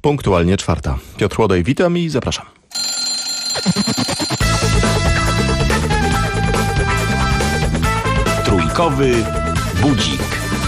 punktualnie 4. Piotr Łodej, witam i zapraszam. Trójkowy budzik.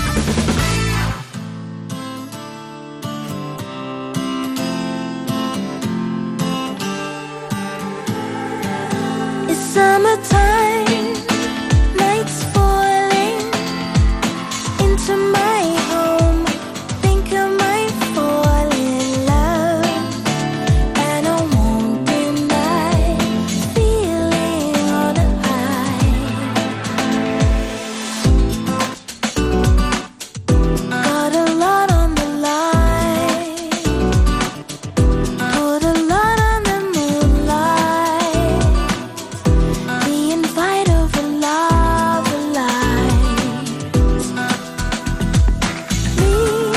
It's summertime, nights falling into my home. Think I might fall in love, and I won't deny feeling on a high. Got a lot on the line, put a lot on the moonlight. The invite of a love light. Me,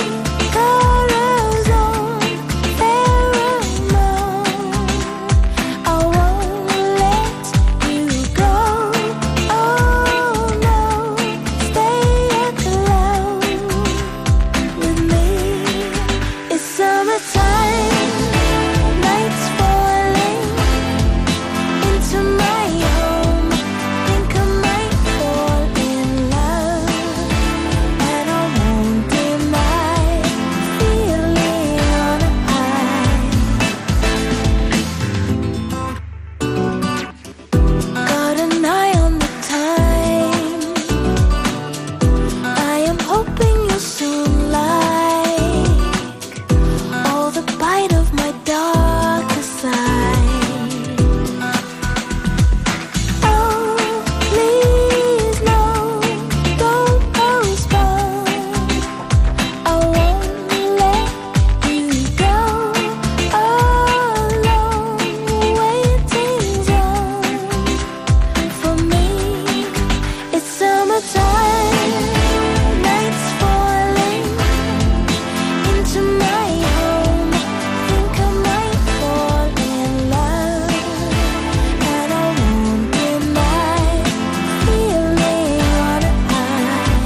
corazon, pheromone. I won't let you go. Oh no, stay aglow with me. It's summertime, nights falling into my home. Think I might fall in love, and I won't deny feeling on a high. Got an eye on the time. I am hoping you'll soon like all the bite of my darker side. Oh, please no, don't postpone. I won't let you go alone, waiting zone for me. It's summertime, nights falling into my home. Think I might fall in love, and I won't deny feeling on a high.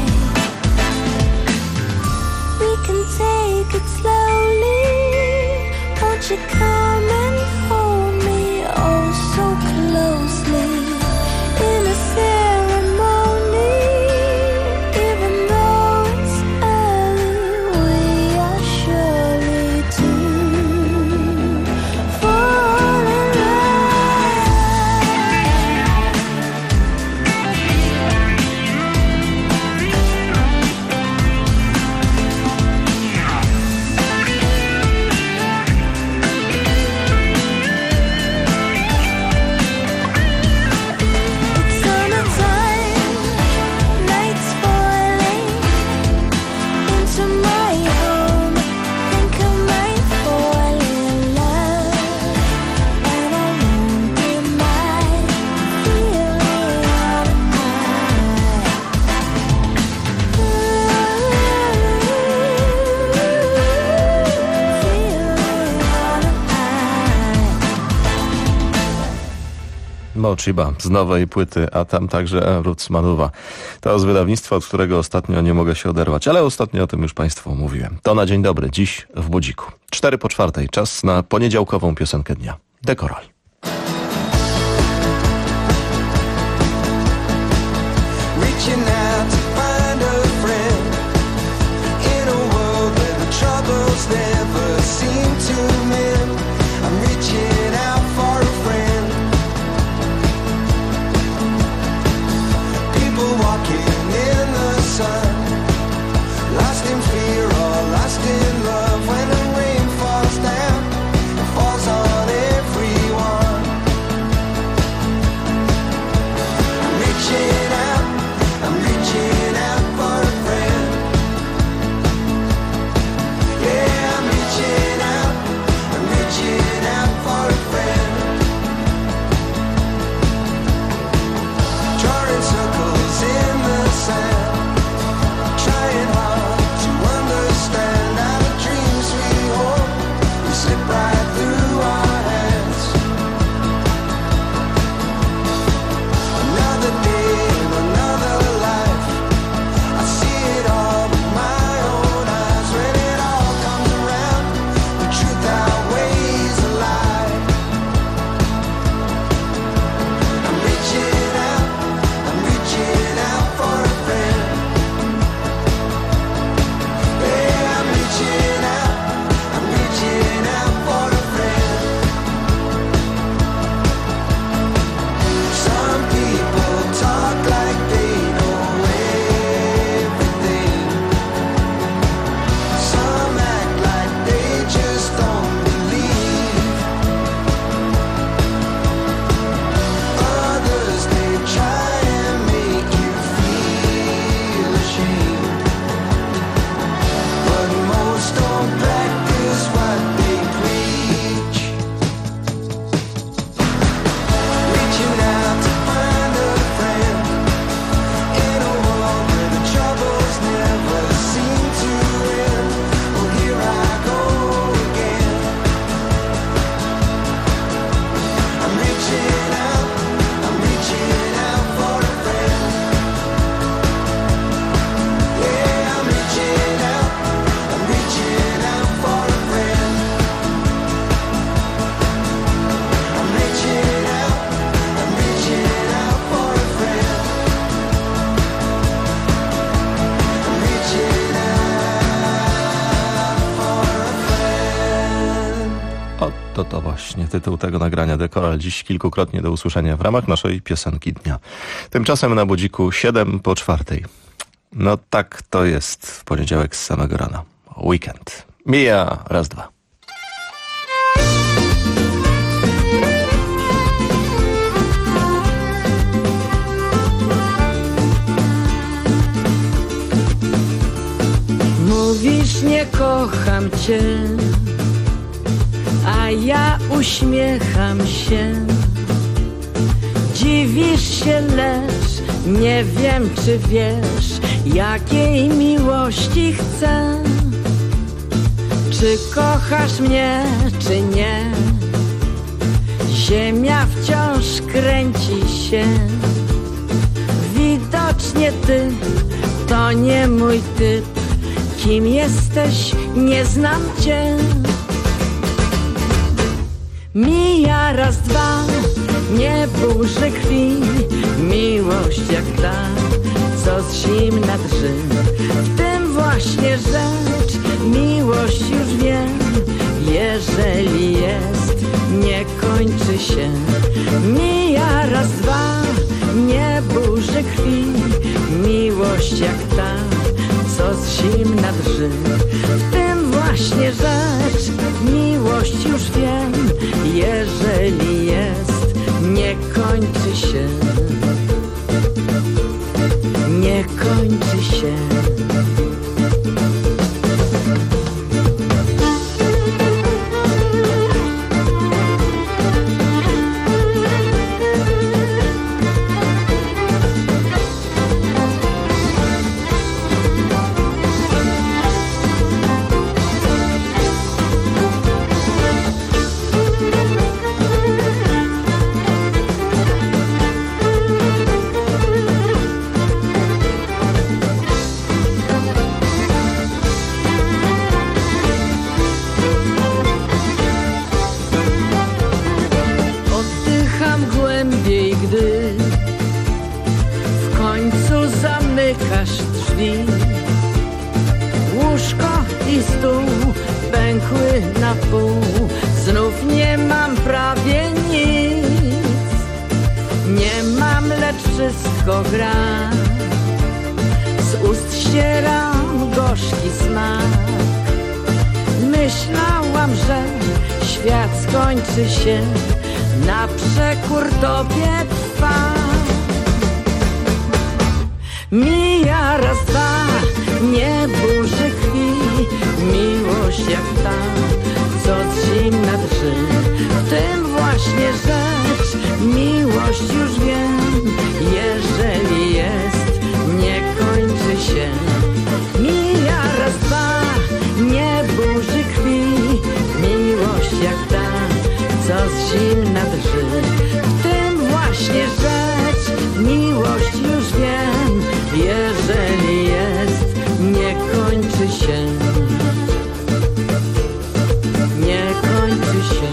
We can take it slowly. Won't you come and hold me oh so closely in a ceremony? Even though it's early, we are surely to fall in love. It's summertime, nights falling into my home. Think I might fall in love, and I won't deny feeling on a high. Mochiba z nowej płyty, a tam także Roots Manuwa. To z wydawnictwa, od którego ostatnio nie mogę się oderwać, ale ostatnio o tym już Państwu mówiłem. To na dzień dobry, dziś w Budziku. 3:04, czas na poniedziałkową piosenkę dnia. The Coral. Reaching out to find a friend in a world where the troubles never seem to mend. I'm reaching out for a friend. People walking in the sun, lost in fear or lost in love. When the rain falls down, it falls on everyone. I'm reaching out for a friend. Yeah, I'm reaching out for a friend. Drawing circles in the sand, właśnie tytuł tego nagrania, Dekoral. Dziś kilkukrotnie do usłyszenia w ramach naszej piosenki dnia. Tymczasem na budziku 7:04. No tak to jest w poniedziałek z samego rana. Weekend. Mija, raz, dwa. Mówisz, nie kocham cię, a ja uśmiecham się. Dziwisz się, lecz nie wiem, czy wiesz, jakiej miłości chcę. Czy kochasz mnie, czy nie? Ziemia wciąż kręci się. Widocznie ty to nie mój typ. Kim jesteś? Nie znam cię. Mija raz, dwa, nie burzy krwi. Miłość jak ta, co z zimna drży. W tym właśnie rzecz, miłość już wiem. Jeżeli jest, nie kończy się. Mija raz, dwa, nie burzy krwi. Miłość jak ta, co z zimna drży. W tym właśnie rzecz, miłość już wiem. Jeżeli jest, nie kończy się. Nie kończy się. Łóżko i stół pękły na pół. Znów nie mam prawie nic. Nie mam, lecz wszystko gra. Z ust ścieram gorzki smak. Myślałam, że świat skończy się, na przekór tobie trwa. Mija raz, dwa, nie burzy krwi. Miłość jak ta, co z zimna drży. W tym właśnie rzecz, miłość już wiem. Jeżeli jest, nie kończy się. Mija raz, dwa, nie burzy krwi. Miłość jak ta, co z zimna drży. W tym właśnie rzecz, miłość już wiem. Jeżeli jest, nie kończy się. Nie kończy się.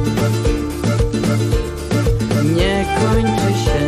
Nie kończy się.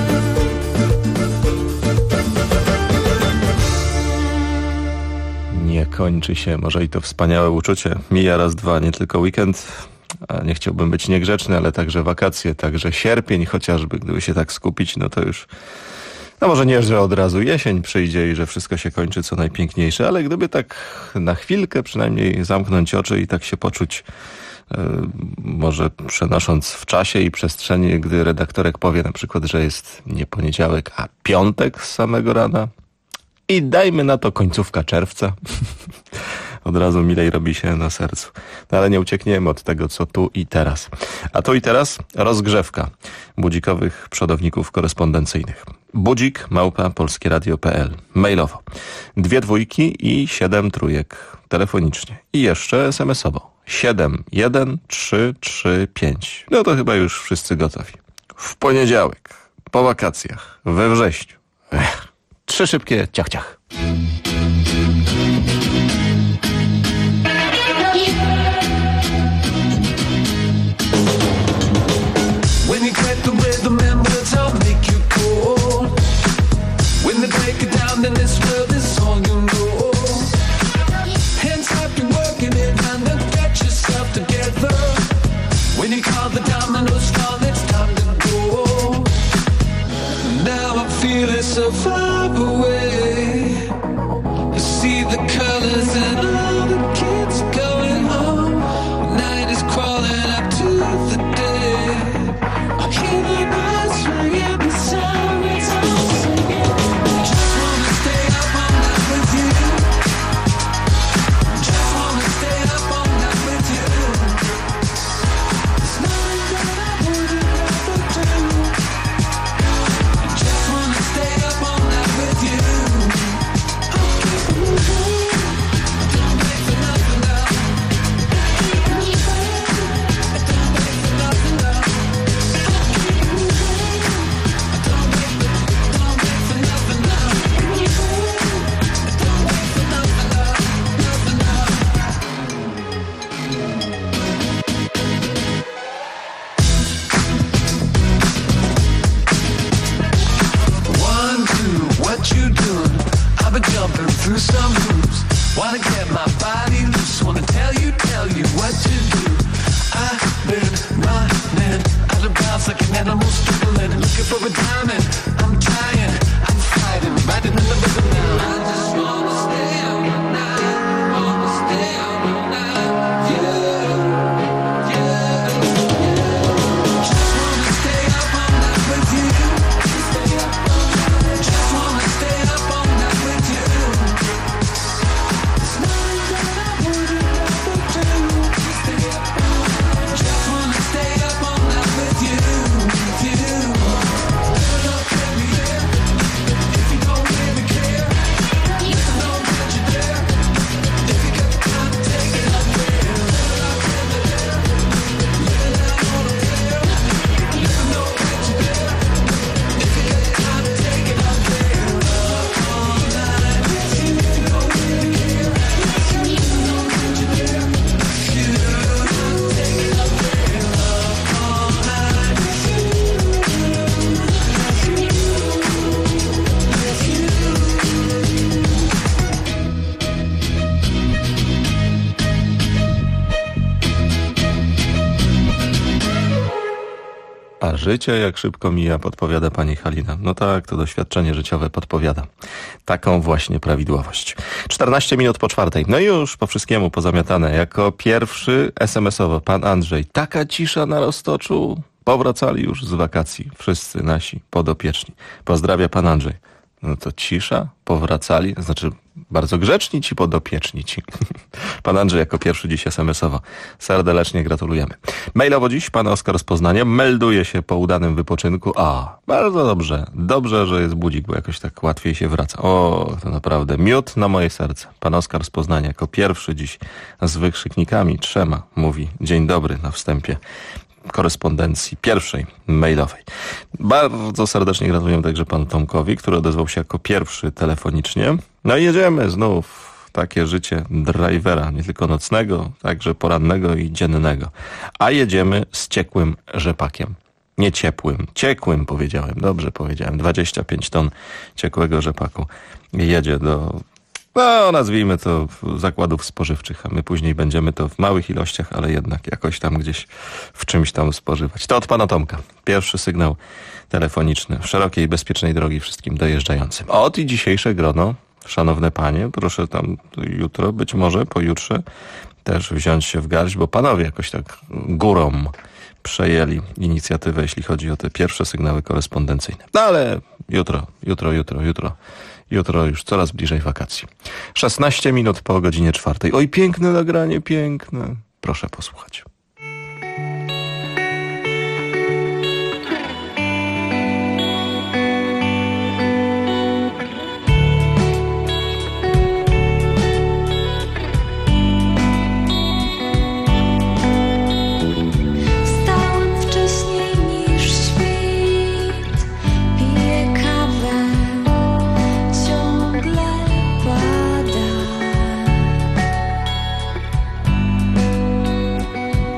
Nie kończy się. Może i to wspaniałe uczucie. Mija raz, dwa, nie tylko weekend. A nie chciałbym być niegrzeczny, ale także wakacje, także sierpień chociażby. Gdyby się tak skupić, no to już... No może nie, że od razu jesień przyjdzie i że wszystko się kończy co najpiękniejsze, ale gdyby tak na chwilkę przynajmniej zamknąć oczy i tak się poczuć, może przenosząc w czasie i przestrzeni, gdy redaktorek powie na przykład, że jest nie poniedziałek, a piątek z samego rana i dajmy na to końcówka czerwca. Od razu milej robi się na sercu. No ale nie uciekniemy od tego, co tu i teraz. A tu i teraz rozgrzewka budzikowych przodowników korespondencyjnych. budzik@polskieradio.pl. Mailowo. 2 dwójki i 7 trójek telefonicznie. I jeszcze SMS-owo. 71335. No to chyba już wszyscy gotowi. W poniedziałek, po wakacjach, we wrześniu. 3 szybkie ciach. When you crack the rhythm and words all make you cool. When they break it down, then this world is all you know. Hands up, you're working it, and then get yourself together. When you so far away. I see the colors and all the kids going home. Night is crawling up to the day. I hear the birds ringing, the sirens all singing. Just wanna stay up all night with you. Just wanna stay up all night with you. There's nothing that I wouldn't rather do. Just wanna stay up all night with you. I'll keep moving. Don't wait for nothing now. Keep moving. Don't wait for nothing now. I'll keep moving. Don't wait for nothing now. Keep moving. Don't wait for nothing now. Nothing now. 1, 2, what you doing? I've been jumping through some hoops. Wanna get my body loose. Wanna tell you what to do. I've been running out of bounds like an animal struggling, looking for a diamond. I'm trying, I'm fighting, riding in the rhythm now. I just wanna stay up all night. Wanna stay up all night. Yeah, yeah, yeah. Just wanna stay up all night with you. Stay up all night. Just wanna stay up all night with you. There's nothing that I wouldn't rather do. Stay up all night. Just wanna stay up all night with you. With you. Turn up every year. If you don't really care, let me know that you're there. If you got the time to take it up there. Turn up every year. Let it out on the flare. Let me know that you're there. If you got the time to take it up there. Up all night with you. If you don't really care, let me know that you're there. If you take it up there. Up all night with you. A życie jak szybko mija, podpowiada pani Halina. No tak, to doświadczenie życiowe podpowiada. Taką właśnie prawidłowość. 14 minut po 4. No i już po wszystkiemu pozamiatane. Jako pierwszy SMS-owo pan Andrzej. Taka cisza na Roztoczu. Powracali już z wakacji. Wszyscy nasi podopieczni. Pozdrawia pan Andrzej. No to cisza, powracali, znaczy bardzo grzeczni ci podopieczni ci. Pan Andrzej jako pierwszy dziś SMS-owo. Serdecznie gratulujemy. Mailowo dziś pan Oskar z Poznania melduje się po udanym wypoczynku. A, bardzo dobrze. Dobrze, że jest budzik, bo jakoś tak łatwiej się wraca. O, to naprawdę miód na moje serce. Pan Oskar z Poznania jako pierwszy dziś z wykrzyknikami 3 mówi dzień dobry na wstępie korespondencji pierwszej mailowej. Bardzo serdecznie gratuluję także panu Tomkowi, który odezwał się jako pierwszy telefonicznie. No i jedziemy znów. Takie życie drivera, nie tylko nocnego, także porannego i dziennego. A jedziemy z ciekłym rzepakiem. Nie ciepłym, ciekłym powiedziałem, dobrze powiedziałem. 25 ton ciekłego rzepaku jedzie do, no nazwijmy to, zakładów spożywczych, a my później będziemy to w małych ilościach, ale jednak jakoś tam gdzieś w czymś tam spożywać. To od pana Tomka. Pierwszy sygnał telefoniczny. Szerokiej i bezpiecznej drogi wszystkim dojeżdżającym. Od i dzisiejsze grono, szanowne panie, proszę tam jutro, być może pojutrze też wziąć się w garść, bo panowie jakoś tak górą przejęli inicjatywę, jeśli chodzi o te pierwsze sygnały korespondencyjne. No ale jutro już coraz bliżej wakacji. 16 minut po godzinie 4. Oj, piękne nagranie, piękne. Proszę posłuchać. Wstałem wcześniej niż świt, piję kawę, ciągle pada.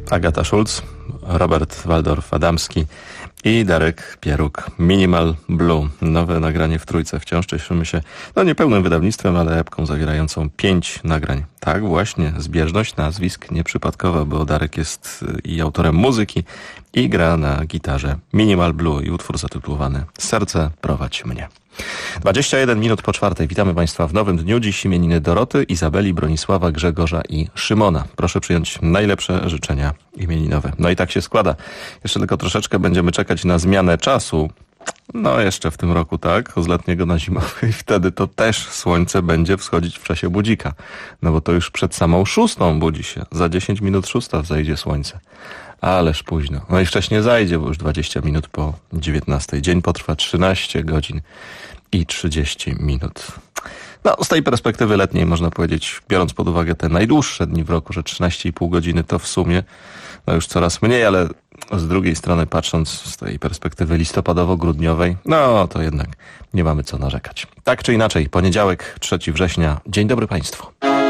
Agata Schulz, Robert Waldorf-Adamski i Darek Pieruk. Minimal Blue. Nowe nagranie w trójce. Wciąż cieszymy się, niepełnym wydawnictwem, ale epką zawierającą 5 nagrań. Tak, właśnie, zbieżność nazwisk nieprzypadkowa, bo Darek jest i autorem muzyki, i gra na gitarze. Minimal Blue i utwór zatytułowany Serce prowadź mnie. 21 minut po 4. Witamy Państwa w nowym dniu. Dziś imieniny Doroty, Izabeli, Bronisława, Grzegorza i Szymona. Proszę przyjąć najlepsze życzenia imieninowe. No i tak się składa. Jeszcze tylko troszeczkę będziemy czekać na zmianę czasu. Jeszcze w tym roku, tak, z letniego na zimowy i wtedy to też słońce będzie wschodzić w czasie budzika. Bo to już przed samą 6 budzi się. Za 10 minut 6 wzejdzie słońce. Ależ późno. I wcześniej zajdzie, bo już 20 minut po 19. Dzień potrwa 13 godzin i 30 minut. Z tej perspektywy letniej można powiedzieć, biorąc pod uwagę te najdłuższe dni w roku, że 13,5 godziny to w sumie już coraz mniej, ale z drugiej strony patrząc z tej perspektywy listopadowo-grudniowej, to jednak nie mamy co narzekać. Tak czy inaczej, poniedziałek, 3 września. Dzień dobry Państwu.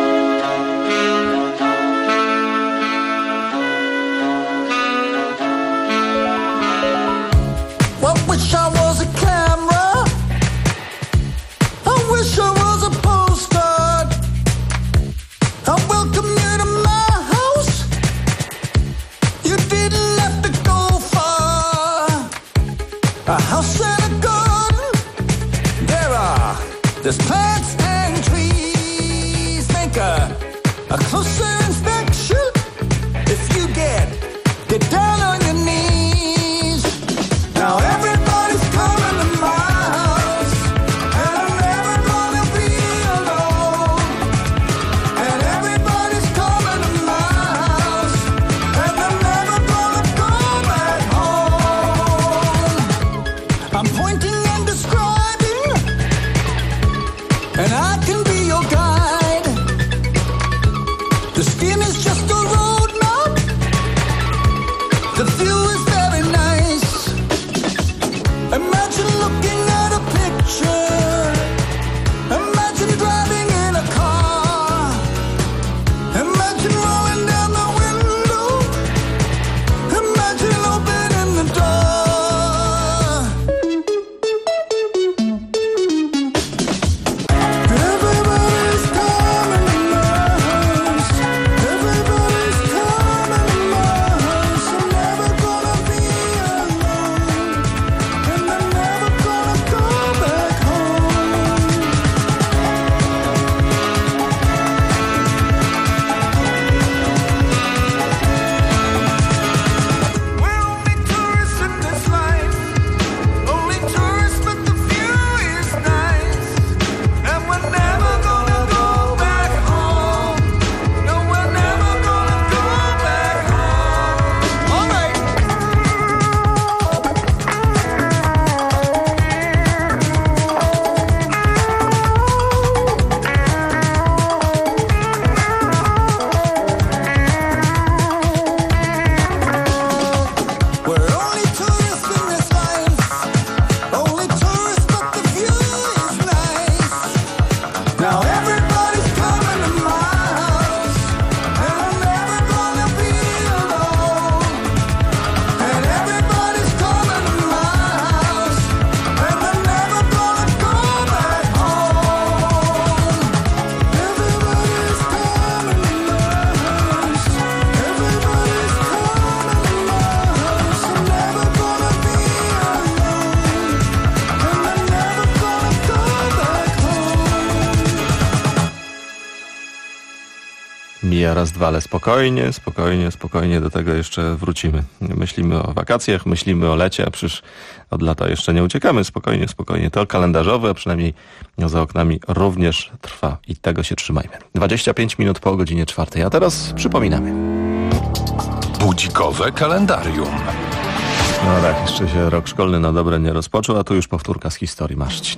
Wish I was a camera. I wish I was a postcard. I welcome you to my house. You didn't have to go far. A house and a garden. There's plants and trees. Make a closer inspection. If you get down on your knees. Now everybody's coming to my house, and I'm never gonna be alone. And everybody's coming to my house, and I'm never gonna go back home. I'm pointing and describing, and I can be your guide. The skin is just a road map. The view is very nice. Imagine looking at a picture. Imagine driving in a car. Imagine rolling down the window. Imagine opening the door. Everybody's coming to my house. Everybody's coming to my house. I'm never gonna be alone. And I'm never gonna go back home. We're only tourists in this life. Only tourists, but the view is nice. And we're never gonna go back home. No, we're never gonna go back home. All right. We're only tourists in this life. Only tourists, but the view is nice. Now everybody's coming to my house, and I'm never gonna be alone. And everybody's coming to my house, and I'm never gonna go back home. Everybody's coming to my house. Everybody's coming to my house. I'm never gonna be alone, and I'm never gonna go back home. Mija raz, dwa, ale spokojnie do tego jeszcze wrócimy. Myślimy o wakacjach, myślimy o lecie, a przecież od lata jeszcze nie uciekamy. Spokojnie. To kalendarzowe, a przynajmniej za oknami również trwa i tego się trzymajmy. 25 minut po godzinie 4. A teraz przypominamy. Budzikowe kalendarium. Tak, jeszcze się rok szkolny na dobre nie rozpoczął, a tu już powtórka z historii maszci,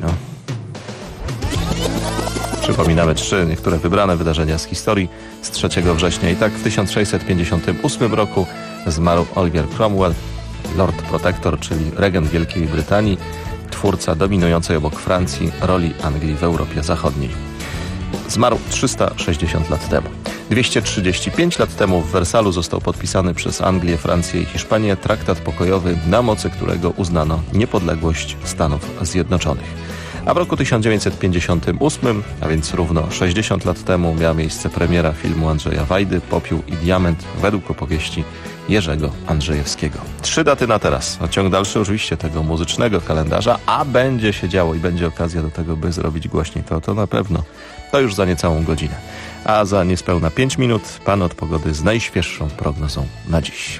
Przypominamy 3 niektóre wybrane wydarzenia z historii z 3 września. I tak w 1658 roku zmarł Oliver Cromwell, Lord Protector, czyli regent Wielkiej Brytanii, twórca dominującej obok Francji roli Anglii w Europie Zachodniej. Zmarł 360 lat temu. 235 lat temu w Wersalu został podpisany przez Anglię, Francję i Hiszpanię traktat pokojowy, na mocy którego uznano niepodległość Stanów Zjednoczonych. A w roku 1958, a więc równo 60 lat temu, miała miejsce premiera filmu Andrzeja Wajdy Popiół i diament według opowieści Jerzego Andrzejewskiego. 3 daty na teraz, a ciąg dalszy oczywiście tego muzycznego kalendarza, a będzie się działo i będzie okazja do tego, by zrobić głośniej. To na pewno. To już za niecałą godzinę. A za niespełna 5 minut pan od pogody z najświeższą prognozą na dziś.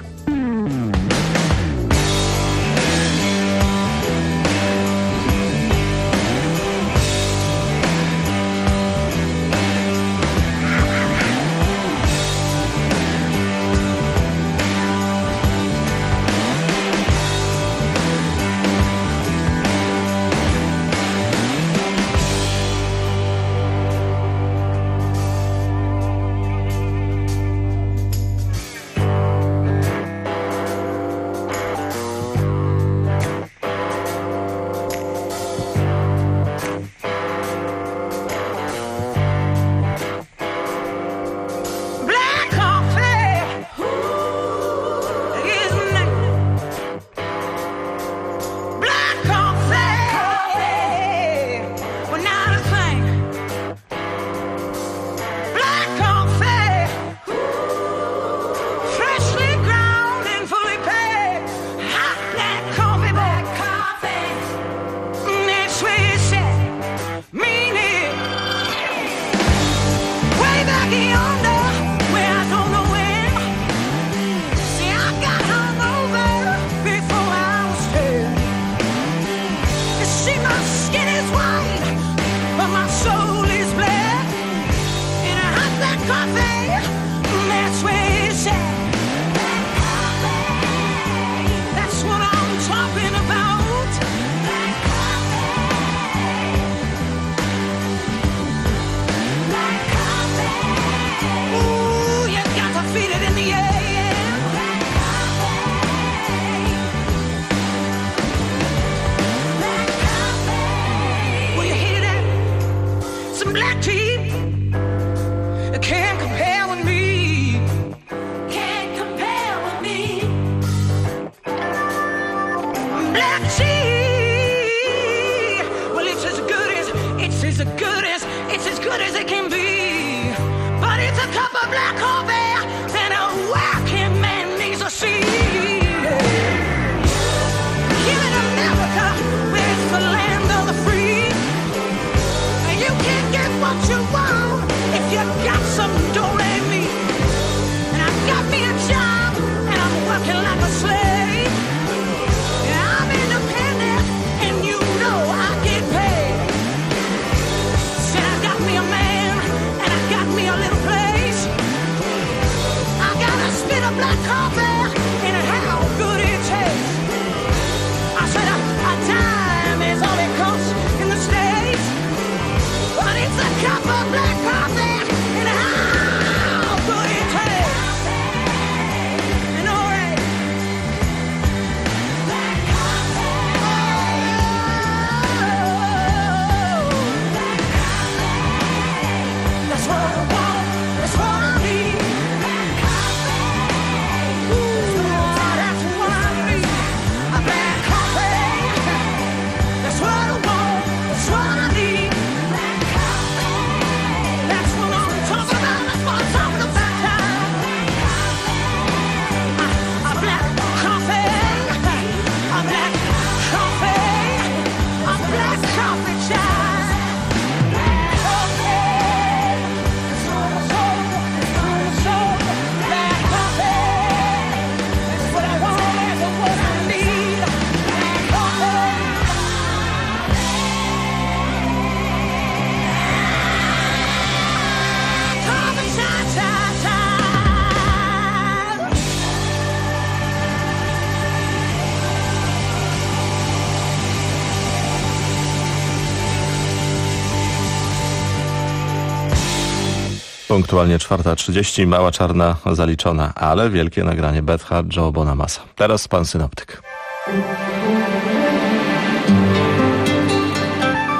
Punktualnie 4:30, mała czarna zaliczona, ale wielkie nagranie Betha Joe Bonamassa. Teraz pan synoptyk.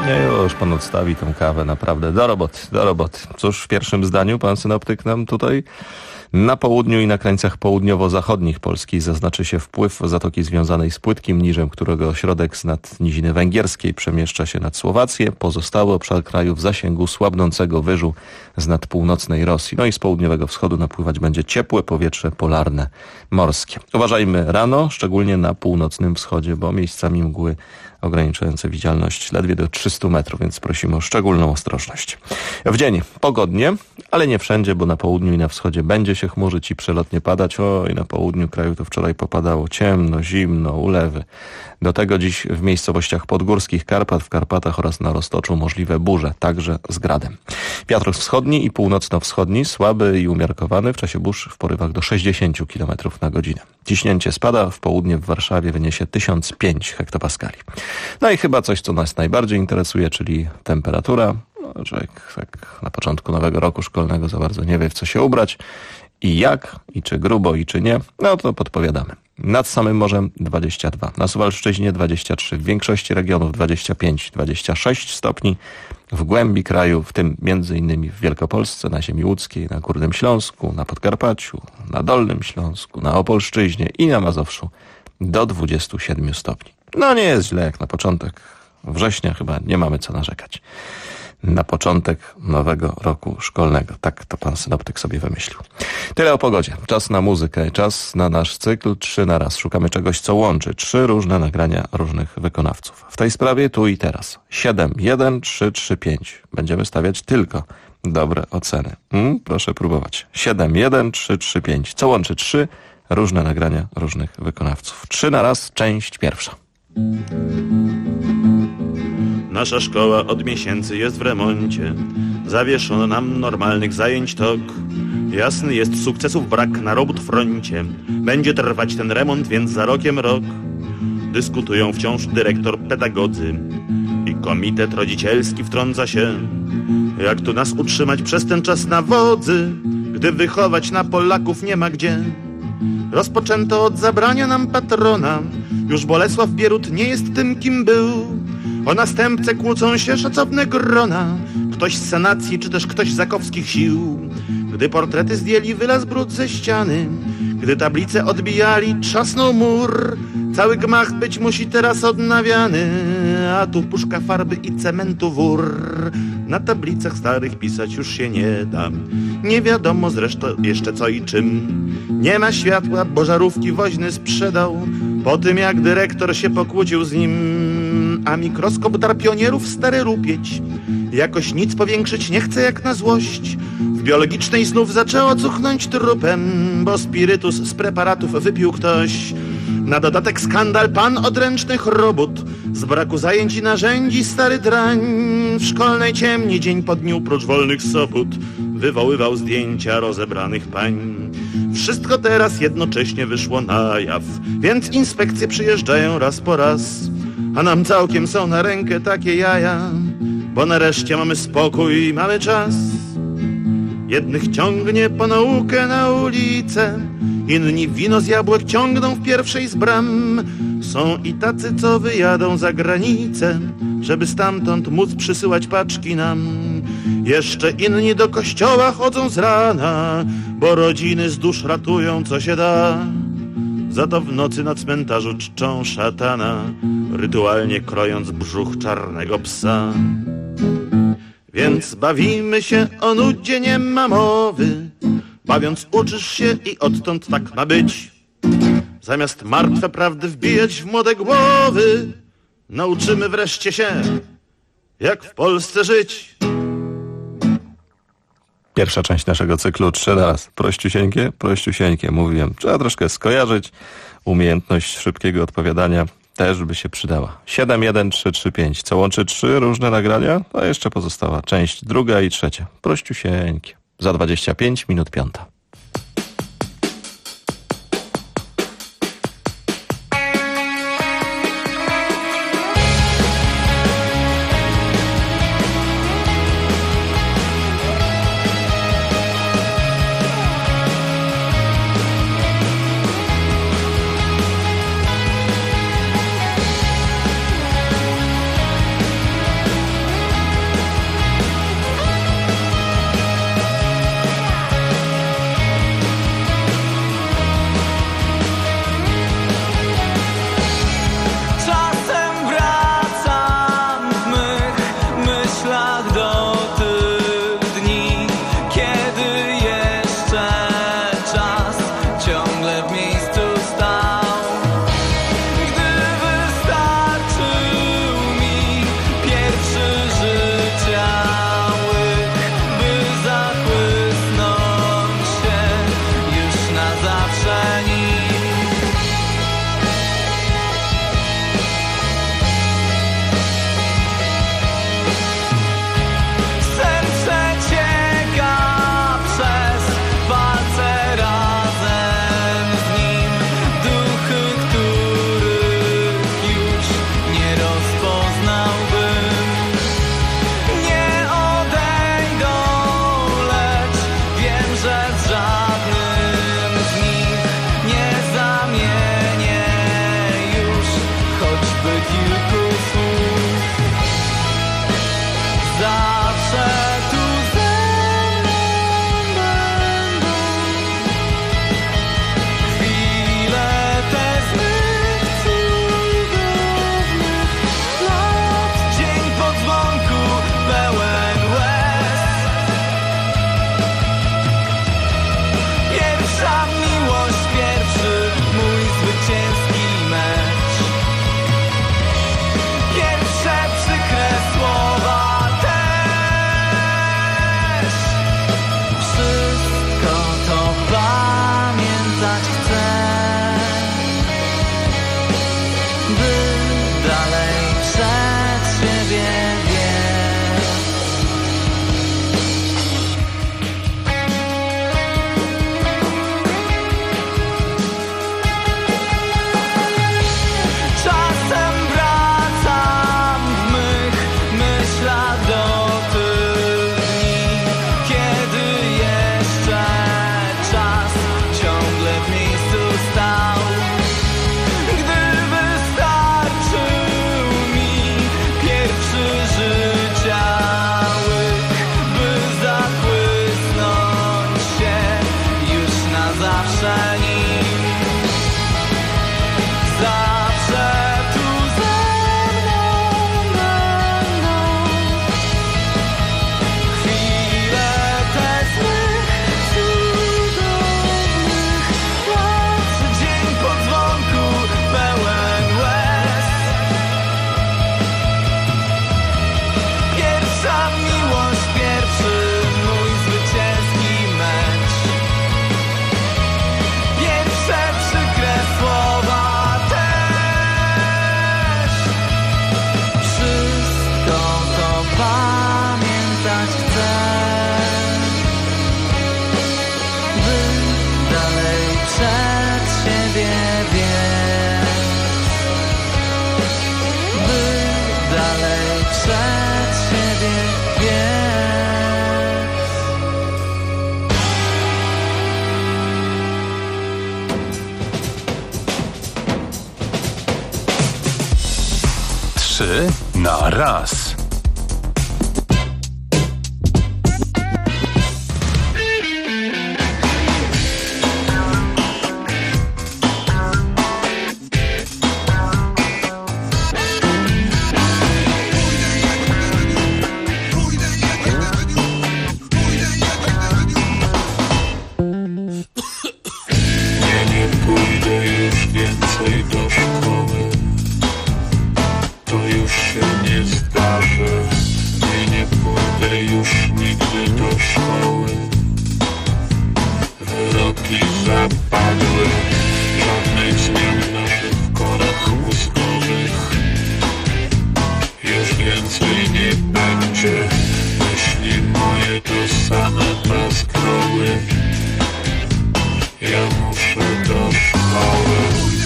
Nie, już pan odstawi tą kawę, naprawdę. Do roboty, do roboty. Cóż, w pierwszym zdaniu pan synoptyk nam tutaj na południu i na krańcach południowo-zachodnich Polski zaznaczy się wpływ zatoki związanej z płytkim niżem, którego ośrodek z nad niziny węgierskiej przemieszcza się nad Słowację. Pozostały obszar kraju w zasięgu słabnącego wyżu z nad północnej Rosji. No i z południowego wschodu napływać będzie ciepłe powietrze polarne, morskie. Uważajmy rano, szczególnie na północnym wschodzie, bo miejscami mgły ograniczające widzialność ledwie do 300 metrów, więc prosimy o szczególną ostrożność. W dzień pogodnie, ale nie wszędzie, bo na południu i na wschodzie będzie się chmurzyć i przelotnie padać. Oj, na południu kraju to wczoraj popadało ciemno, zimno, ulewy. Do tego dziś w miejscowościach podgórskich Karpat, w Karpatach oraz na Roztoczu możliwe burze, także z gradem. Wiatr wschodni i północno-wschodni słaby i umiarkowany, w czasie burz w porywach do 60 km na godzinę. Ciśnięcie spada, w południe w Warszawie wyniesie 1005 hektopaskali. No i chyba coś, co nas najbardziej interesuje, czyli temperatura. No, człowiek tak na początku nowego roku szkolnego za bardzo nie wie, w co się ubrać i jak, i czy grubo, i czy nie. No to podpowiadamy. Nad samym morzem 22, na Suwalszczyźnie 23, w większości regionów 25-26 stopni, w głębi kraju, w tym między innymi w Wielkopolsce, na ziemi łódzkiej, na Górnym Śląsku, na Podkarpaciu, na Dolnym Śląsku, na Opolszczyźnie i na Mazowszu do 27 stopni. No nie jest źle jak na początek września, chyba nie mamy co narzekać. Na początek nowego roku szkolnego. Tak to pan synoptyk sobie wymyślił. Tyle o pogodzie. Czas na muzykę, czas na nasz cykl 3 na raz. Szukamy czegoś, co łączy 3 różne nagrania różnych wykonawców. W tej sprawie tu i teraz. 7, 1, 3, 3, 5. Będziemy stawiać tylko dobre oceny. Proszę próbować. 7, 1, 3, 3, 5. Co łączy 3 różne nagrania różnych wykonawców. 3 na raz, część pierwsza. Nasza szkoła od miesięcy jest w remoncie. Zawieszono nam normalnych zajęć tok. Jasny jest, sukcesów brak na robót froncie. Będzie trwać ten remont, więc za rokiem rok. Dyskutują wciąż dyrektor, pedagodzy i komitet rodzicielski wtrąca się. Jak tu nas utrzymać przez ten czas na wodzy, gdy wychować na Polaków nie ma gdzie. Rozpoczęto od zabrania nam patrona. Już Bolesław Bierut nie jest tym, kim był. O następcę kłócą się szacowne grona. Ktoś z senacji, czy też ktoś z zakowskich sił. Gdy portrety zdjęli, wylazł brud ze ściany. Gdy tablice odbijali, trzasnął mur. Cały gmach być musi teraz odnawiany. A tu puszka farby i cementu wór. Na tablicach starych pisać już się nie da. Nie wiadomo zresztą jeszcze co i czym. Nie ma światła, bo żarówki woźny sprzedał. Po tym jak dyrektor się pokłócił z nim. A mikroskop dar pionierów stary rupieć. Jakoś nic powiększyć nie chce jak na złość. W biologicznej znów zaczęło cuchnąć trupem, bo spirytus z preparatów wypił ktoś. Na dodatek skandal pan odręcznych robót. Z braku zajęć i narzędzi stary drań. W szkolnej ciemni dzień po dniu prócz wolnych sobót wywoływał zdjęcia rozebranych pań. Wszystko teraz jednocześnie wyszło na jaw, więc inspekcje przyjeżdżają raz po raz. A nam całkiem są na rękę takie jaja, bo nareszcie mamy spokój i mamy czas. Jednych ciągnie po naukę na ulicę, inni wino z jabłek ciągną w pierwszej z bram. Są i tacy, co wyjadą za granicę, żeby stamtąd móc przysyłać paczki nam. Jeszcze inni do kościoła chodzą z rana, bo rodziny z dusz ratują co się da. Za to w nocy na cmentarzu czczą szatana, rytualnie krojąc brzuch czarnego psa. Więc bawimy się, o nudzie nie ma mowy. Bawiąc uczysz się i odtąd tak ma być. Zamiast martwe prawdy wbijać w młode głowy, nauczymy wreszcie się, jak w Polsce żyć. Pierwsza część naszego cyklu 3 na raz. Prościusieńkie, mówiłem. Trzeba troszkę skojarzyć. Umiejętność szybkiego odpowiadania też by się przydała. 7, 1, 3, 3, 5. Co łączy 3 różne nagrania? To jeszcze pozostała część druga i trzecia. Prościusieńkie. Za 25 minut 5. 3 na raz. Nie pójdę już więcej do szkoły. To już się nie zdarzy. Nie pójdę już nigdy do szkoły. Wyroki zapadły. Żadnych zmian w naszych korach mózgowych już więcej nie będzie. Myśli moje to same paskroły. Ja muszę do szkoły.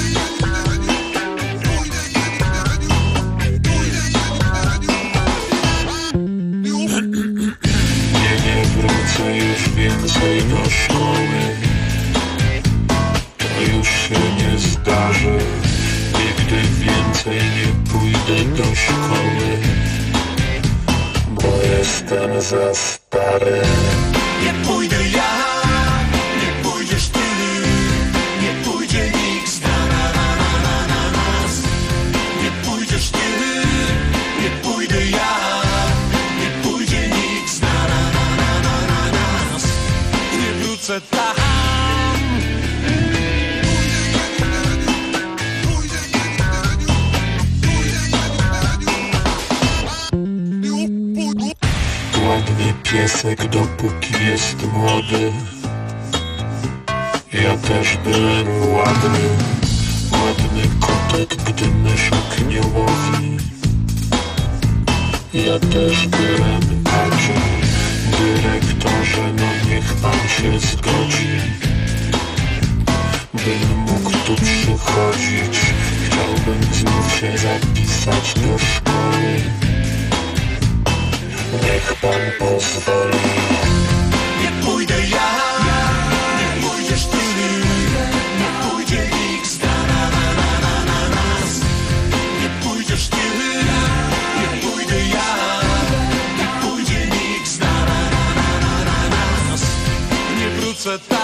Nie wrócę już więcej do szkoły. To już się nie zdarzy. Nigdy więcej nie pójdę do szkoły, bo jestem za stary. Nie pójdę ja, nie pójdziesz ty, nie pójdzie nikt na nas. Nie pójdziesz ty, nie pójdę ja, nie pójdzie nikt na nas. Nie wrócę tam. Ładny piesek dopóki jest młody. Ja też byłem ładny. Ładny kotek, gdy myszek nie łowi. Ja też byłem taki. Dyrektorze, no niech pan się zgodzi, bym mógł tu przychodzić. Chciałbym znów się zapisać do szkoły. Niech pan pozwoli. Nie pójdę ja, nie pójdziesz ty, nie pójdzie nikt na nas. Nie pójdziesz ty, nie pójdę ja, nie pójdzie nikt na nas. Nie wrócę tam.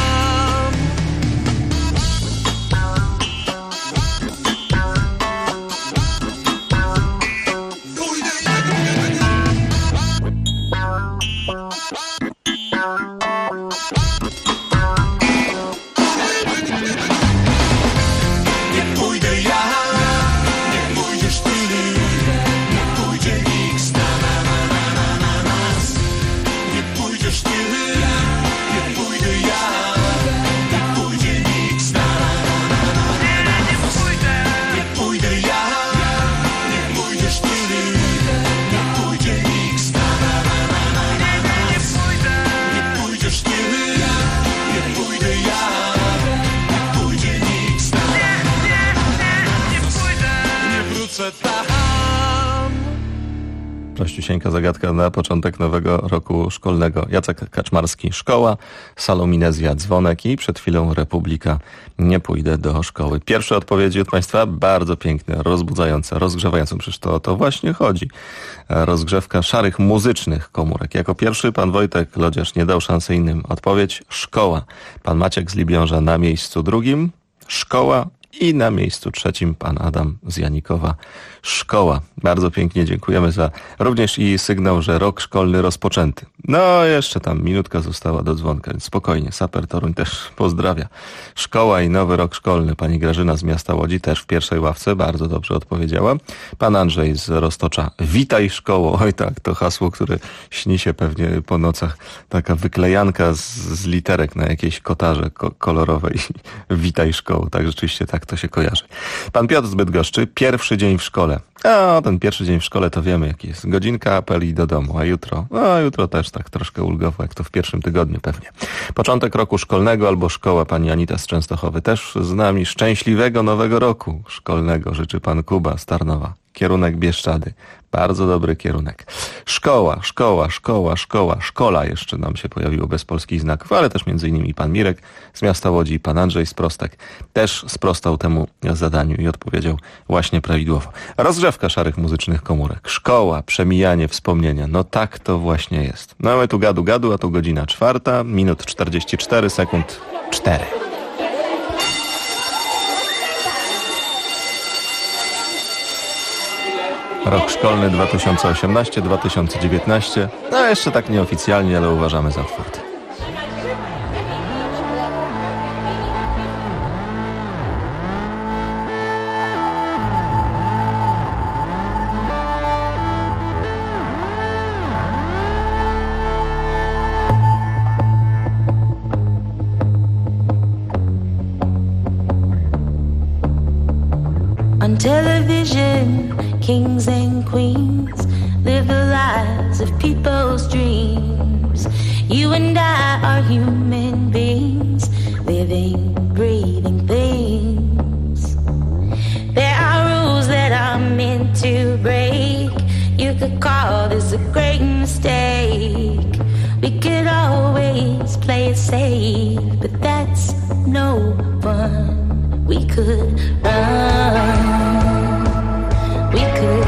Nie pójdę ja, nie pójdziesz ty, nie pójdzie nikt na nas. Nie pójdziesz ty, nie pójdę ja, nie pójdzie nikt na nas. Nie pójdę ja, nie pójdziesz ty, nie pójdzie nikt na nas. Nie pójdziesz ty, nie pójdę ja, nie pójdzie nikt na nas. Nie wrócę tam. Prościusieńka zagadka na początek nowego roku szkolnego. Jacek Kaczmarski, szkoła, Salominezja, dzwonek i przed chwilą Republika, nie pójdę do szkoły. Pierwsze odpowiedzi od Państwa bardzo piękne, rozbudzające, rozgrzewające. Przecież to o to właśnie chodzi. Rozgrzewka szarych muzycznych komórek. Jako pierwszy pan Wojtek Lodziarz nie dał szansy innym. Odpowiedź szkoła. Pan Maciek z Libiąża na miejscu drugim. Szkoła. I na miejscu trzecim pan Adam z Janikowa. Szkoła. Bardzo pięknie dziękujemy za również i sygnał, że rok szkolny rozpoczęty. No, jeszcze tam minutka została do dzwonka, więc spokojnie. Saper Toruń też pozdrawia. Szkoła i nowy rok szkolny. Pani Grażyna z miasta Łodzi też w pierwszej ławce. Bardzo dobrze odpowiedziała. Pan Andrzej z Roztocza. Witaj szkoło. Oj tak, to hasło, które śni się pewnie po nocach. Taka wyklejanka z literek na jakiejś kotarze kolorowej. Witaj szkoło. Tak, rzeczywiście tak to się kojarzy. Pan Piotr z Bydgoszczy. Pierwszy dzień w szkole. A ten pierwszy dzień w szkole to wiemy jaki jest. Godzinka, apel i do domu. A jutro? No jutro też tak troszkę ulgowo, jak to w pierwszym tygodniu pewnie. Początek roku szkolnego albo szkoła. Pani Anita z Częstochowy też z nami. Szczęśliwego nowego roku szkolnego życzy pan Kuba z Tarnowa. kierunek Bieszczady. Bardzo dobry kierunek. Szkoła jeszcze nam się pojawiło bez polskich znaków, ale też między innymi pan Mirek z miasta Łodzi i pan Andrzej z Prostek też sprostał temu zadaniu i odpowiedział właśnie prawidłowo. Rozgrzewka szarych muzycznych komórek. Szkoła, przemijanie, wspomnienia. No tak to właśnie jest. No my tu gadu, a to godzina 4, minut 44, sekund 4. Rok szkolny 2018-2019. No jeszcze tak nieoficjalnie, ale uważamy za otwarty. On television, kings and queens live the lives of people's dreams. You and I are human beings, living, breathing things. There are rules that I'm meant to break. You could call this a great mistake. We could always play it safe, but that's no fun. We could run. We could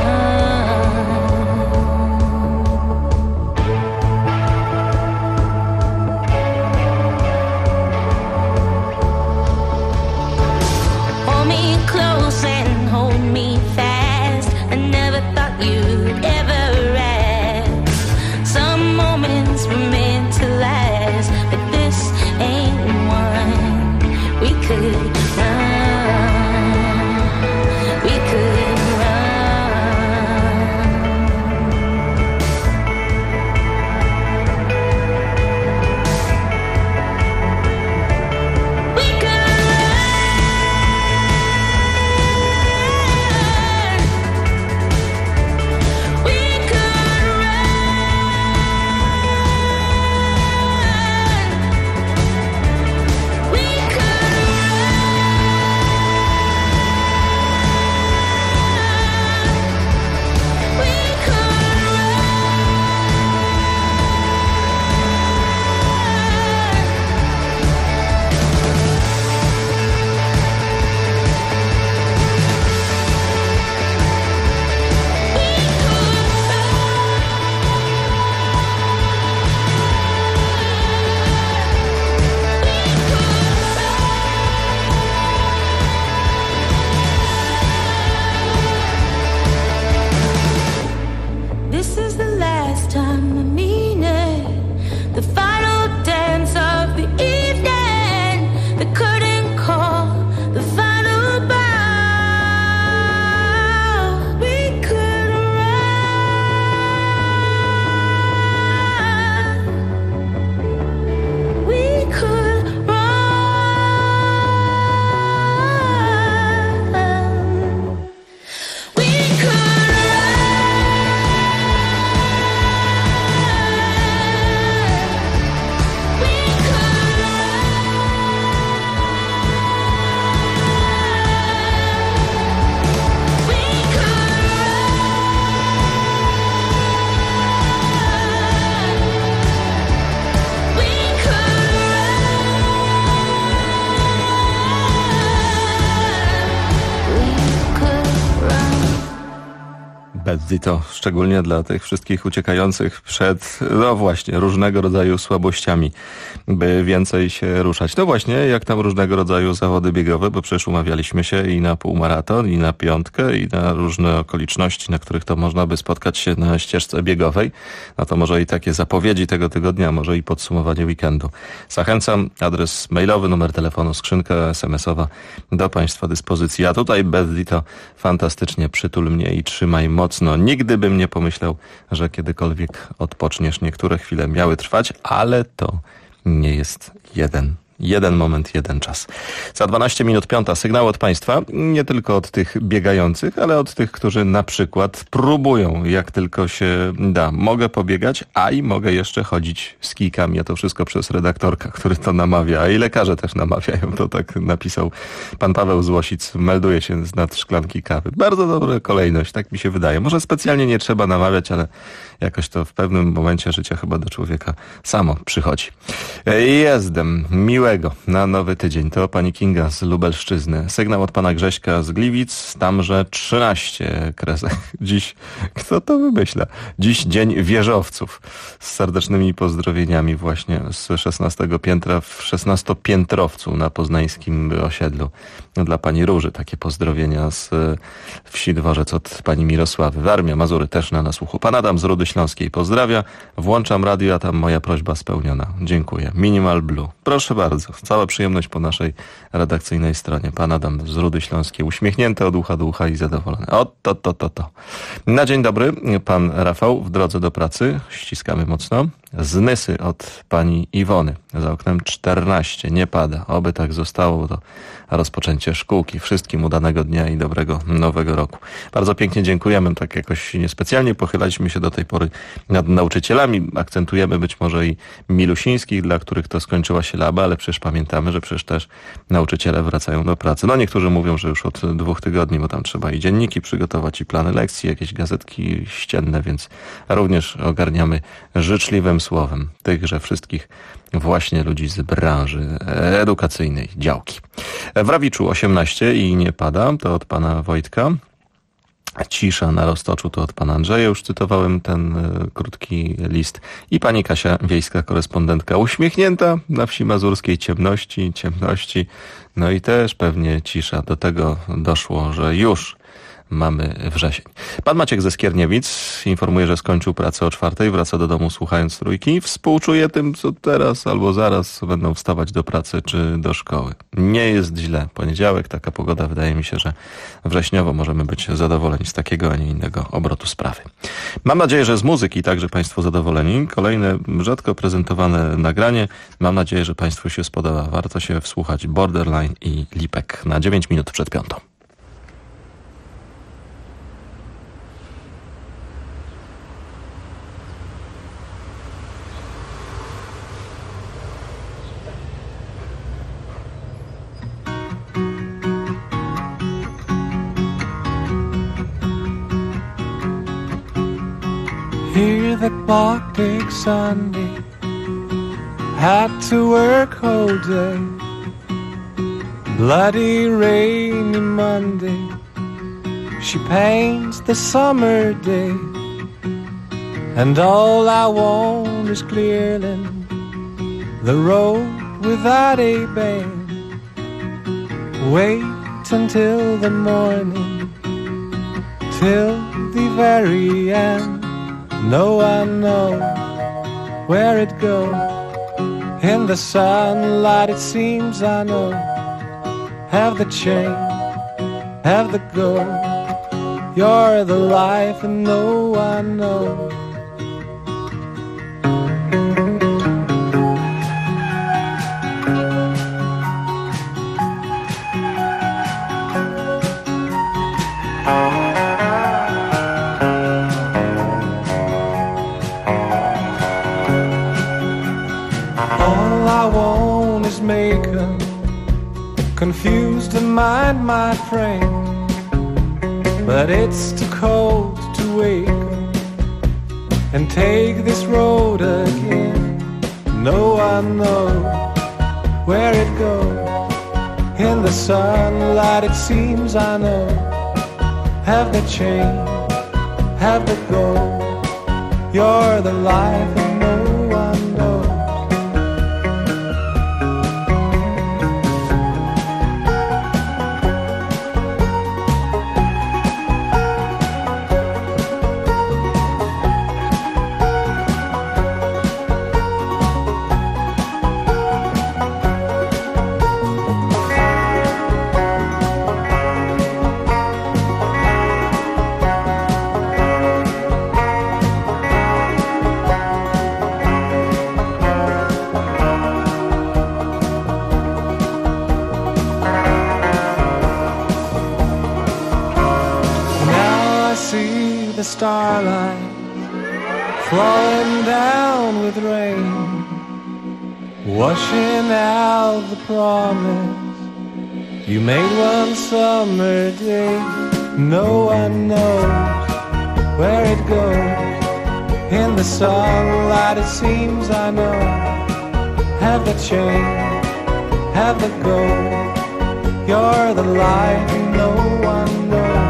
I to szczególnie dla tych wszystkich uciekających przed, no właśnie, różnego rodzaju słabościami, by więcej się ruszać. No właśnie, jak tam różnego rodzaju zawody biegowe, bo przecież umawialiśmy się i na półmaraton, i na piątkę, i na różne okoliczności, na których to można by spotkać się na ścieżce biegowej. No to może i takie zapowiedzi tego tygodnia, może i podsumowanie weekendu. Zachęcam, adres mailowy, numer telefonu, skrzynka SMS-owa do Państwa dyspozycji. A tutaj Beth to fantastycznie przytul mnie i trzymaj mocno. Nigdy bym nie pomyślał, że kiedykolwiek odpoczniesz. Niektóre chwile miały trwać, ale to nie jest jeden Jeden moment, jeden czas. Za 12 minut 5. Sygnał od Państwa. Nie tylko od tych biegających, ale od tych, którzy na przykład próbują, jak tylko się da. Mogę pobiegać, a i mogę jeszcze chodzić z kijkami. A to wszystko przez redaktorka, który to namawia. A i lekarze też namawiają. To tak napisał pan Paweł z Łosic. Melduje się z nad szklanki kawy. Bardzo dobra kolejność, tak mi się wydaje. Może specjalnie nie trzeba namawiać, ale jakoś to w pewnym momencie życia chyba do człowieka samo przychodzi. Jezdem miłego na nowy tydzień. To pani Kinga z Lubelszczyzny. Sygnał od pana Grześka z Gliwic. Tamże 13 kresek. Dziś, kto to wymyśla? Dziś dzień wieżowców. Z serdecznymi pozdrowieniami właśnie z 16 piętra w 16-piętrowcu na poznańskim osiedlu. Dla pani Róży takie pozdrowienia z wsi Dworzec od pani Mirosławy. Warmia, Mazury też na nasłuchu. Pan Adam z Rudy Śląskiej pozdrawia. Włączam radio, a tam moja prośba spełniona. Dziękuję. Minimal Blue. Proszę bardzo. Cała przyjemność po naszej redakcyjnej stronie. Pan Adam z Rudy Śląskiej. Uśmiechnięty od ucha do ucha i zadowolony. O, to. Na dzień dobry. Pan Rafał w drodze do pracy. Ściskamy mocno. Z Nysy od pani Iwony. Za oknem 14. Nie pada. Oby tak zostało, bo to rozpoczęcie szkółki. Wszystkim udanego dnia i dobrego nowego roku. Bardzo pięknie dziękujemy. Tak jakoś niespecjalnie pochylaliśmy się do tej pory nad nauczycielami. Akcentujemy być może i milusińskich, dla których to skończyła się laba, ale przecież pamiętamy, że przecież też nauczyciele wracają do pracy. No niektórzy mówią, że już od 2 tygodni, bo tam trzeba i dzienniki przygotować, i plany lekcji, jakieś gazetki ścienne, więc również ogarniamy życzliwym słowem tychże wszystkich właśnie ludzi z branży edukacyjnej, działki. W Rawiczu 18 i nie pada, to od pana Wojtka. Cisza na Roztoczu to od pana Andrzeja, już cytowałem ten krótki list. I pani Kasia, wiejska korespondentka, uśmiechnięta na wsi mazurskiej ciemności. No i też pewnie cisza. Do tego doszło, że już mamy wrzesień. Pan Maciek ze Skierniewic informuje, że skończył pracę o 4:00, wraca do domu słuchając Trójki. Współczuje tym, co teraz albo zaraz będą wstawać do pracy czy do szkoły. Nie jest źle. Poniedziałek, taka pogoda, wydaje mi się, że wrześniowo możemy być zadowoleni z takiego, a nie innego obrotu sprawy. Mam nadzieję, że z muzyki także Państwo zadowoleni. Kolejne rzadko prezentowane nagranie. Mam nadzieję, że Państwu się spodoba. Warto się wsłuchać. Borderline i Lipek na 9 minut przed 5:00. Hear the clock tick Sunday. Had to work all day. Bloody rainy Monday. She paints the summer day. And all I want is clearing the road without a bend. Wait until the morning, till the very end. No one knows where it goes. In the sunlight it seems I know. Have the change, have the goal. You're the life and no one knows. Confused to mind my friend, but it's too cold to wake up and take this road again. No one knows where it goes. In the sunlight it seems I know. Have the change, have the goal. You're the life and no one knows. starlight falling down with rain, washing out the promise you made one summer day. No one knows where it goes. In the sunlight it seems I know. Have the change, have the gold. You're the light no one knows.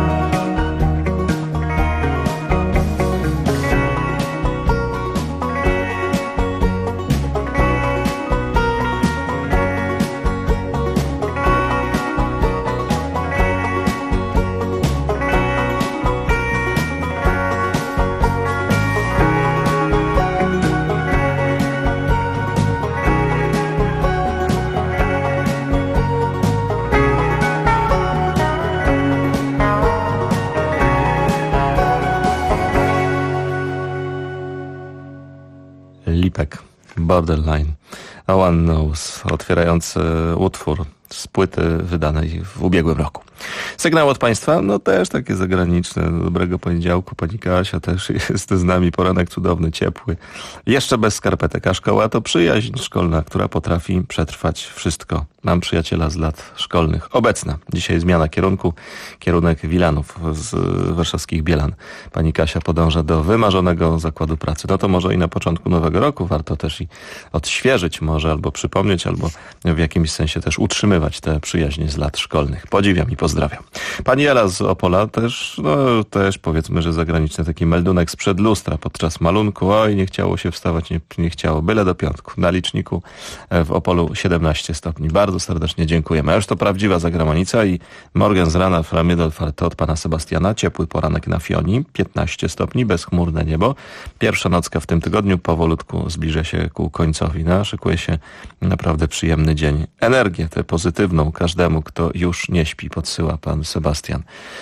Lipek, Borderline, No One Knows, otwierający utwór z płyty wydanej w ubiegłym roku. Sygnał od Państwa, no też takie zagraniczne. Dobrego poniedziałku, pani Kasia też jest z nami. Poranek cudowny, ciepły. Jeszcze bez skarpetek, a szkoła to przyjaźń szkolna, która potrafi przetrwać wszystko. Mam przyjaciela z lat szkolnych. Obecna. Dzisiaj zmiana kierunku. Kierunek Wilanów z warszawskich Bielan. Pani Kasia podąża do wymarzonego zakładu pracy. No to może i na początku nowego roku warto też i odświeżyć może, albo przypomnieć, albo w jakimś sensie też utrzymywać te przyjaźnie z lat szkolnych. Podziwiam i pozdrawiam. Pani Ela z Opola też, no też powiedzmy, że zagraniczny taki meldunek sprzed lustra podczas malunku. Oj, nie chciało się wstawać, nie chciało, byle do piątku. Na liczniku w Opolu 17 stopni. Bardzo serdecznie dziękujemy. A już to prawdziwa zagramanica i Morgen z rana Framiedelfart to od pana Sebastiana. Ciepły poranek na Fionii, 15 stopni, bezchmurne niebo. Pierwsza nocka w tym tygodniu powolutku zbliża się ku końcowi. No, szykuje się naprawdę przyjemny dzień. Energię tę pozytywną każdemu, kto już nie śpi, podsyła pan Sebastian.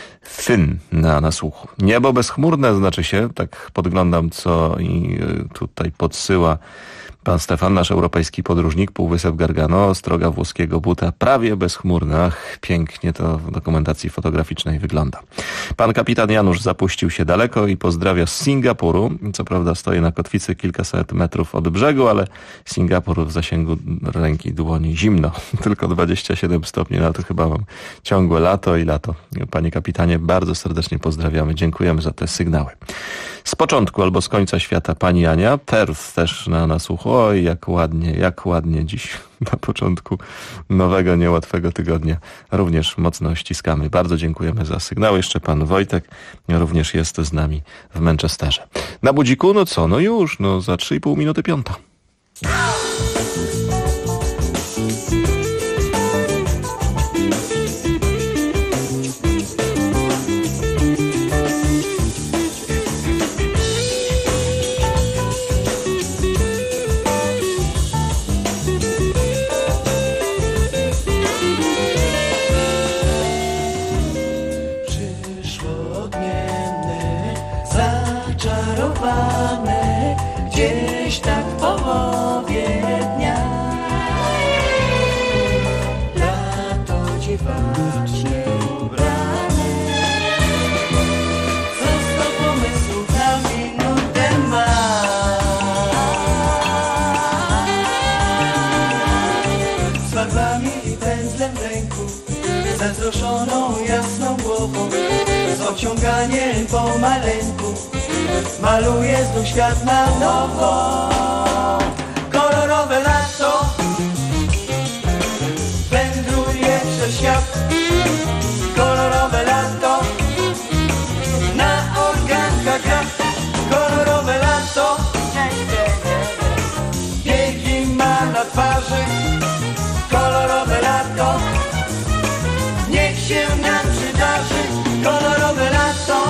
Fyn na słuchu. Niebo bezchmurne znaczy się, tak podglądam, co i tutaj podsyła pan Stefan, nasz europejski podróżnik, Półwysep Gargano, ostroga włoskiego buta, prawie bezchmurna. Ach, pięknie to w dokumentacji fotograficznej wygląda. Pan kapitan Janusz zapuścił się daleko i pozdrawia z Singapuru. Co prawda stoi na kotwicy kilkaset metrów od brzegu, ale Singapur w zasięgu ręki, dłoni, zimno. Tylko 27 stopni, no to chyba mam ciągłe lato i lato. Panie kapitanie, bardzo serdecznie pozdrawiamy. Dziękujemy za te sygnały. Z początku albo z końca świata pani Ania, Perth też na słuchu. Oj, jak ładnie dziś na początku nowego, niełatwego tygodnia. Również mocno ściskamy. Bardzo dziękujemy za sygnał. Jeszcze pan Wojtek również jest z nami w Manchesterze. Na budziku, no co, no już, no za 3,5 minuty 5. Gdzieś tak w połowie dnia lato dziwacznie ubrane, co sto pomysłów na minutę ma. Z farbami i pędzlem w ręku, ze wzruszoną jasną głową, z ociąganiem pomaleńku maluje znów świat na nowo. Kolorowe lato wędruje przez świat. Kolorowe lato na organkach gra. Kolorowe lato biegi ma na twarzy. Kolorowe lato niech się nam przydarzy. Kolorowe lato.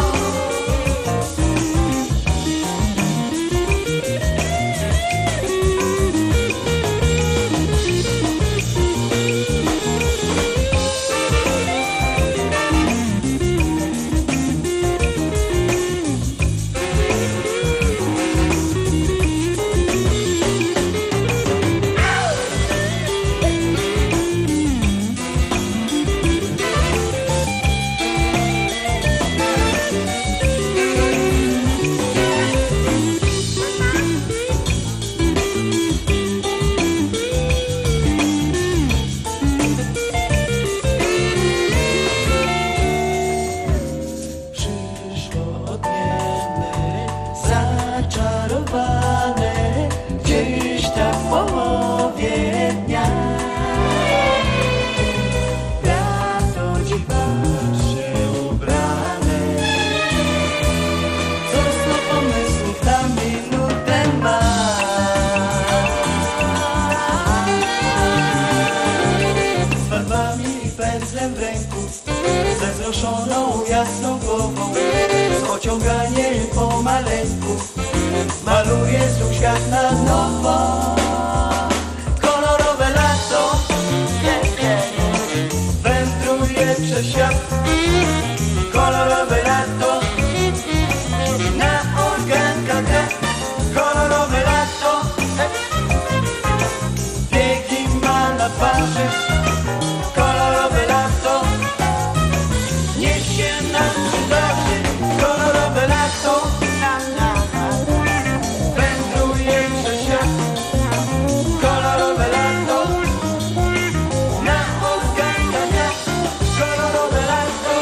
pędzlem w ręku, ze wzruszoną jasną głową, z ociąganiem pomaleńku, maluje znów świat na nowo. Kolorowe lato wędruje przez świat. Kolorowe lato na organkach gra. Kolorowe lato biegi ma na twarzy. Kolorowe lato niesie nam przydarzy. Kolorowe lato wędruje przez świat. Kolorowe lato na organkach gra. Kolorowe lato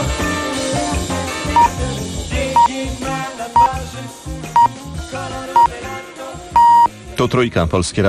biegi ma na twarzy. Kolorowe lato. Tu Trójka, Polskie